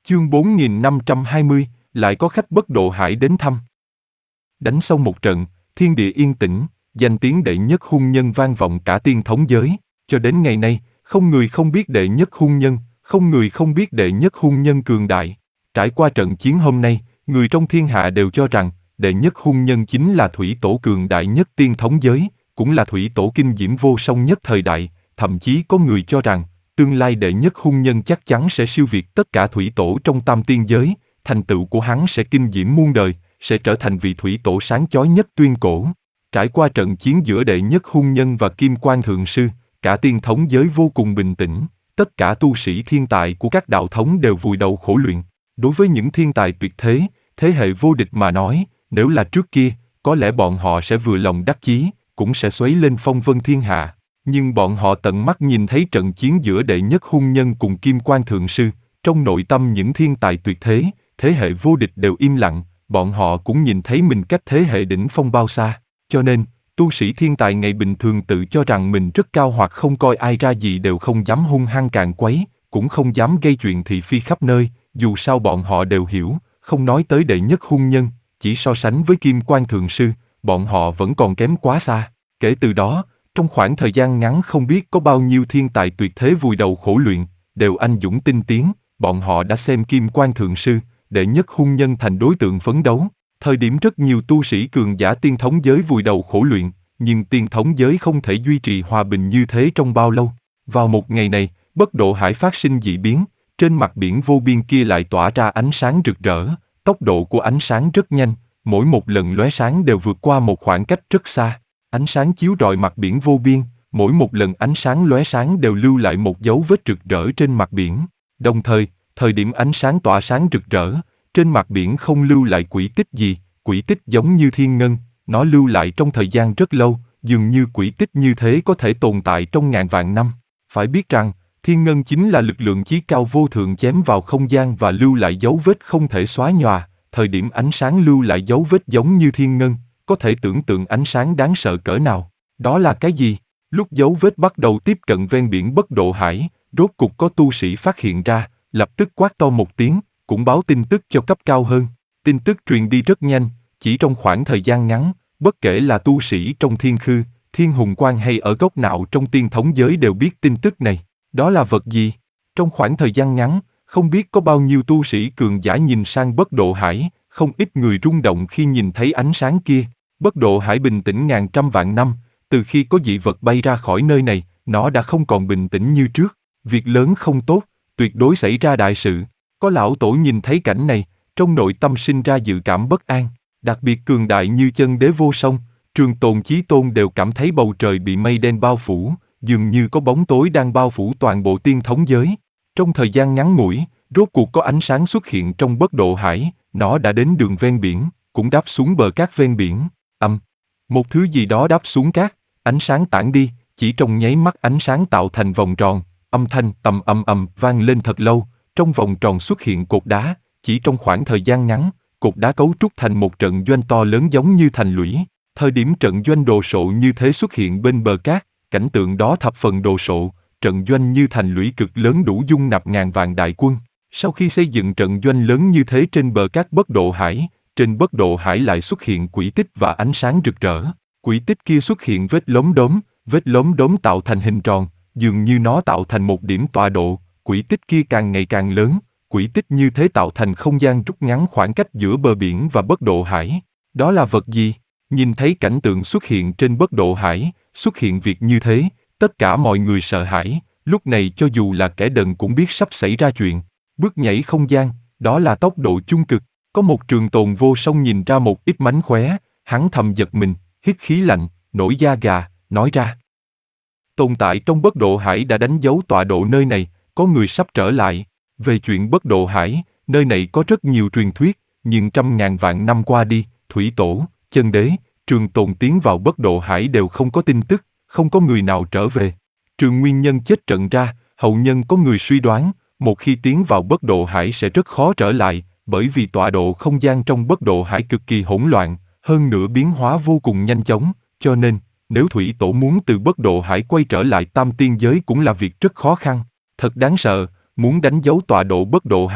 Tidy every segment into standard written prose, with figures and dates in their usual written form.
Chương 4520, lại có khách bất độ hải đến thăm. Đánh xong một trận, thiên địa yên tĩnh, danh tiếng đệ nhất hung nhân vang vọng cả tiên thống giới. Cho đến ngày nay, không người không biết đệ nhất hung nhân, không người không biết đệ nhất hung nhân cường đại. Trải qua trận chiến hôm nay, người trong thiên hạ đều cho rằng, đệ nhất hung nhân chính là thủy tổ cường đại nhất tiên thống giới, cũng là thủy tổ kinh diễm vô song nhất thời đại, thậm chí có người cho rằng, tương lai đệ nhất hung nhân chắc chắn sẽ siêu việt tất cả thủy tổ trong tam tiên giới, thành tựu của hắn sẽ kinh diễm muôn đời, sẽ trở thành vị thủy tổ sáng chói nhất tuyên cổ. Trải qua trận chiến giữa đệ nhất hung nhân và Kim Quan Thượng Sư, cả tiên thống giới vô cùng bình tĩnh, tất cả tu sĩ thiên tài của các đạo thống đều vùi đầu khổ luyện. Đối với những thiên tài tuyệt thế, thế hệ vô địch mà nói, nếu là trước kia, có lẽ bọn họ sẽ vừa lòng đắc chí, cũng sẽ xoáy lên phong vân thiên hạ. Nhưng bọn họ tận mắt nhìn thấy trận chiến giữa đệ nhất hung nhân cùng Kim Quan Thượng Sư, trong nội tâm những thiên tài tuyệt thế, thế hệ vô địch đều im lặng, bọn họ cũng nhìn thấy mình cách thế hệ đỉnh phong bao xa. Cho nên, tu sĩ thiên tài ngày bình thường tự cho rằng mình rất cao hoặc không coi ai ra gì đều không dám hung hăng càn quấy, cũng không dám gây chuyện thị phi khắp nơi, dù sao bọn họ đều hiểu, không nói tới đệ nhất hung nhân, chỉ so sánh với Kim Quan Thượng Sư, bọn họ vẫn còn kém quá xa. Kể từ đó, trong khoảng thời gian ngắn không biết có bao nhiêu thiên tài tuyệt thế vùi đầu khổ luyện, đều anh dũng tinh tiến, bọn họ đã xem Kim Quan Thượng Sư, đệ nhất hung nhân thành đối tượng phấn đấu. Thời điểm rất nhiều tu sĩ cường giả tiên thống giới vùi đầu khổ luyện, nhưng tiên thống giới không thể duy trì hòa bình như thế trong bao lâu. Vào một ngày này, Bất Độ Hải phát sinh dị biến, trên mặt biển vô biên kia lại tỏa ra ánh sáng rực rỡ, tốc độ của ánh sáng rất nhanh, mỗi một lần lóe sáng đều vượt qua một khoảng cách rất xa. Ánh sáng chiếu rọi mặt biển vô biên, mỗi một lần ánh sáng lóe sáng đều lưu lại một dấu vết rực rỡ trên mặt biển. Đồng thời, thời điểm ánh sáng tỏa sáng rực rỡ, trên mặt biển không lưu lại quỹ tích gì, quỹ tích giống như thiên ngân, nó lưu lại trong thời gian rất lâu, dường như quỹ tích như thế có thể tồn tại trong ngàn vạn năm. Phải biết rằng, thiên ngân chính là lực lượng chí cao vô thượng chém vào không gian và lưu lại dấu vết không thể xóa nhòa, thời điểm ánh sáng lưu lại dấu vết giống như thiên ngân, có thể tưởng tượng ánh sáng đáng sợ cỡ nào. Đó là cái gì? Lúc dấu vết bắt đầu tiếp cận ven biển Bất Độ Hải, rốt cục có tu sĩ phát hiện ra, lập tức quát to một tiếng, cũng báo tin tức cho cấp cao hơn. Tin tức truyền đi rất nhanh, chỉ trong khoảng thời gian ngắn, bất kể là tu sĩ trong Thiên Khư, Thiên Hùng Quan hay ở góc nào trong tiên thống giới đều biết tin tức này. Đó là vật gì? Trong khoảng thời gian ngắn, không biết có bao nhiêu tu sĩ cường giả nhìn sang Bất Độ Hải, không ít người rung động khi nhìn thấy ánh sáng kia. Bất Độ Hải bình tĩnh ngàn trăm vạn năm, từ khi có dị vật bay ra khỏi nơi này, nó đã không còn bình tĩnh như trước. Việc lớn không tốt, tuyệt đối xảy ra đại sự. Có lão tổ nhìn thấy cảnh này, trong nội tâm sinh ra dự cảm bất an. Đặc biệt cường đại như chân đế vô song, Trường Tồn Chí Tôn đều cảm thấy bầu trời bị mây đen bao phủ, dường như có bóng tối đang bao phủ toàn bộ tiên thống giới. Trong thời gian ngắn ngủi, rốt cuộc có ánh sáng xuất hiện trong Bất Độ Hải, nó đã đến đường ven biển, cũng đáp xuống bờ cát ven biển. Một thứ gì đó đáp xuống cát, ánh sáng tản đi, chỉ trong nháy mắt ánh sáng tạo thành vòng tròn, âm thanh tầm ầm vang lên thật lâu, trong vòng tròn xuất hiện cột đá, chỉ trong khoảng thời gian ngắn, cột đá cấu trúc thành một trận doanh to lớn giống như thành lũy. Thời điểm trận doanh đồ sộ như thế xuất hiện bên bờ cát, cảnh tượng đó thập phần đồ sộ, trận doanh như thành lũy cực lớn đủ dung nạp ngàn vạn đại quân. Sau khi xây dựng trận doanh lớn như thế trên bờ cát Bất Độ Hải, trên Bất Độ Hải lại xuất hiện quỹ tích và ánh sáng rực rỡ. Quỹ tích kia xuất hiện vết lốm đốm tạo thành hình tròn, dường như nó tạo thành một điểm tọa độ. Quỹ tích kia càng ngày càng lớn, quỹ tích như thế tạo thành không gian rút ngắn khoảng cách giữa bờ biển và Bất Độ Hải. Đó là vật gì? Nhìn thấy cảnh tượng xuất hiện trên Bất Độ Hải, xuất hiện việc như thế, tất cả mọi người sợ hãi, lúc này cho dù là kẻ đần cũng biết sắp xảy ra chuyện. Bước nhảy không gian, đó là tốc độ chung cực. Có một Trường Tồn vô song nhìn ra một ít mánh khóe, hắn thầm giật mình, hít khí lạnh, nổi da gà, nói ra. Tồn tại trong Bất Độ Hải đã đánh dấu tọa độ nơi này, có người sắp trở lại. Về chuyện Bất Độ Hải, nơi này có rất nhiều truyền thuyết, nhưng trăm ngàn vạn năm qua đi, Thủy Tổ, Chân Đế, Trường Tồn tiến vào Bất Độ Hải đều không có tin tức, không có người nào trở về. Trường Nguyên Nhân chết trận ra, hậu nhân có người suy đoán, một khi tiến vào Bất Độ Hải sẽ rất khó trở lại, bởi vì tọa độ không gian trong Bất Độ Hải cực kỳ hỗn loạn, hơn nữa biến hóa vô cùng nhanh chóng, cho nên, nếu Thủy Tổ muốn từ Bất Độ Hải quay trở lại tam tiên giới cũng là việc rất khó khăn. Thật đáng sợ, muốn đánh dấu tọa độ Bất Độ Hải,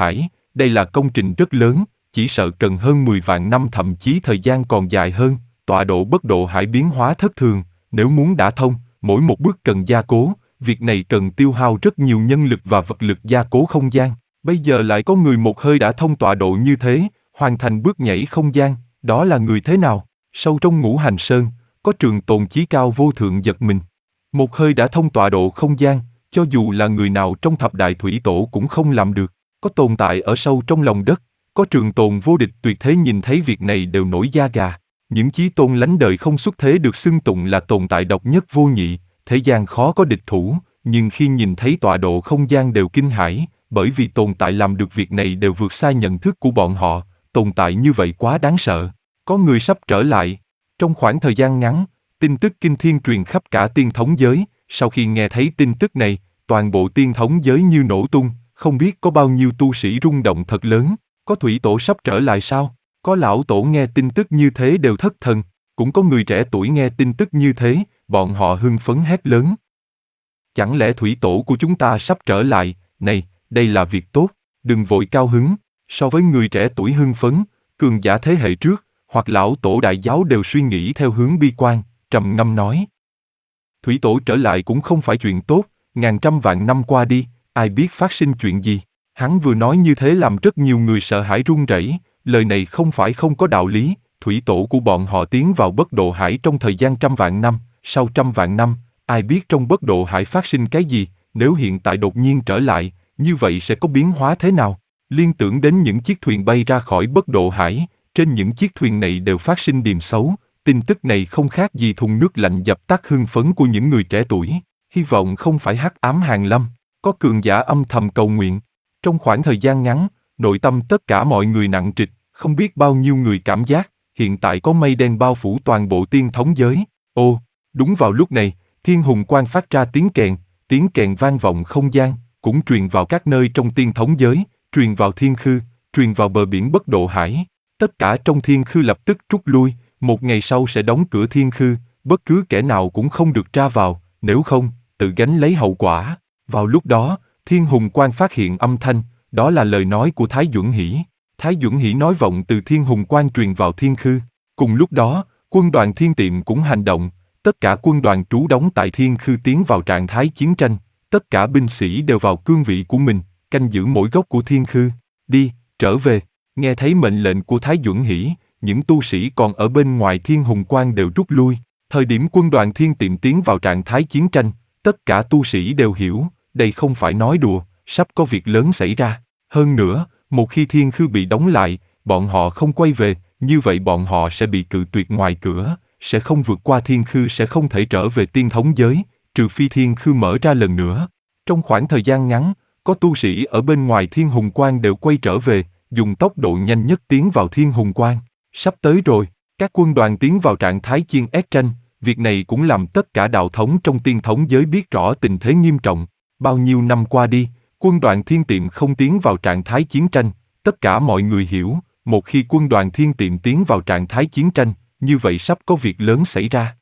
đây là công trình rất lớn, chỉ sợ cần hơn 10 vạn năm thậm chí thời gian còn dài hơn, tọa độ bất độ hải biến hóa thất thường, nếu muốn đả thông, mỗi một bước cần gia cố, việc này cần tiêu hao rất nhiều nhân lực và vật lực gia cố không gian. Bây giờ lại có người một hơi đã thông tọa độ như thế, hoàn thành bước nhảy không gian, đó là người thế nào? Sâu trong Ngũ Hành Sơn, có trường tồn chí cao vô thượng giật mình. Một hơi đã thông tọa độ không gian, cho dù là người nào trong thập đại thủy tổ cũng không làm được. Có tồn tại ở sâu trong lòng đất, có trường tồn vô địch tuyệt thế nhìn thấy việc này đều nổi da gà. Những chí tôn lánh đời không xuất thế được xưng tụng là tồn tại độc nhất vô nhị, thế gian khó có địch thủ, nhưng khi nhìn thấy tọa độ không gian đều kinh hãi, bởi vì tồn tại làm được việc này đều vượt xa nhận thức của bọn họ, tồn tại như vậy quá đáng sợ. Có người sắp trở lại. Trong khoảng thời gian ngắn, tin tức kinh thiên truyền khắp cả tiên thống giới, sau khi nghe thấy tin tức này, toàn bộ tiên thống giới như nổ tung, không biết có bao nhiêu tu sĩ rung động thật lớn. Có thủy tổ sắp trở lại sao? Có lão tổ nghe tin tức như thế đều thất thần, cũng có người trẻ tuổi nghe tin tức như thế, bọn họ hưng phấn hét lớn. Chẳng lẽ thủy tổ của chúng ta sắp trở lại? Này, đây là việc tốt, đừng vội cao hứng. So với người trẻ tuổi hưng phấn, cường giả thế hệ trước, hoặc lão tổ đại giáo đều suy nghĩ theo hướng bi quan, trầm ngâm nói. Thủy tổ trở lại cũng không phải chuyện tốt, ngàn trăm vạn năm qua đi, ai biết phát sinh chuyện gì. Hắn vừa nói như thế làm rất nhiều người sợ hãi run rẩy, lời này không phải không có đạo lý, thủy tổ của bọn họ tiến vào bất độ hải trong thời gian trăm vạn năm, sau trăm vạn năm, ai biết trong bất độ hải phát sinh cái gì, nếu hiện tại đột nhiên trở lại, như vậy sẽ có biến hóa thế nào? Liên tưởng đến những chiếc thuyền bay ra khỏi bất độ hải, trên những chiếc thuyền này đều phát sinh điềm xấu, tin tức này không khác gì thùng nước lạnh dập tắt hưng phấn của những người trẻ tuổi, hy vọng không phải hắc ám hàng lâm, có cường giả âm thầm cầu nguyện. Trong khoảng thời gian ngắn, nội tâm tất cả mọi người nặng trịch, không biết bao nhiêu người cảm giác, hiện tại có mây đen bao phủ toàn bộ tiên thống giới. Ô, đúng vào lúc này, thiên hùng quang phát ra tiếng kèn vang vọng không gian, cũng truyền vào các nơi trong tiên thống giới, truyền vào thiên khư, truyền vào bờ biển bất độ hải. Tất cả trong thiên khư lập tức rút lui, một ngày sau sẽ đóng cửa thiên khư, bất cứ kẻ nào cũng không được ra vào, nếu không, tự gánh lấy hậu quả. Vào lúc đó, thiên hùng quang phát hiện âm thanh, đó là lời nói của Thái Duẩn Hỷ. Thái Duẩn Hỷ nói vọng từ thiên hùng quang truyền vào thiên khư. Cùng lúc đó, quân đoàn thiên tiệm cũng hành động, tất cả quân đoàn trú đóng tại thiên khư tiến vào trạng thái chiến tranh, tất cả binh sĩ đều vào cương vị của mình, canh giữ mỗi góc của thiên khư. Đi, trở về. Nghe thấy mệnh lệnh của Thái Duẩn Hỷ, những tu sĩ còn ở bên ngoài thiên hùng quang đều rút lui. Thời điểm quân đoàn thiên tiệm tiến vào trạng thái chiến tranh, tất cả tu sĩ đều hiểu, đây không phải nói đùa, sắp có việc lớn xảy ra. Hơn nữa, một khi thiên khư bị đóng lại, bọn họ không quay về, như vậy bọn họ sẽ bị cự tuyệt ngoài cửa, sẽ không vượt qua thiên khư, sẽ không thể trở về tiên thống giới, trừ phi thiên khư mở ra lần nữa. Trong khoảng thời gian ngắn, có tu sĩ ở bên ngoài thiên hùng quang đều quay trở về, dùng tốc độ nhanh nhất tiến vào thiên hùng quang. Sắp tới rồi, các quân đoàn tiến vào trạng thái chiên ép tranh, việc này cũng làm tất cả đạo thống trong tiên thống giới biết rõ tình thế nghiêm trọng. Bao nhiêu năm qua đi, quân đoàn thiên tiệm không tiến vào trạng thái chiến tranh, tất cả mọi người hiểu, một khi quân đoàn thiên tiệm tiến vào trạng thái chiến tranh, như vậy sắp có việc lớn xảy ra.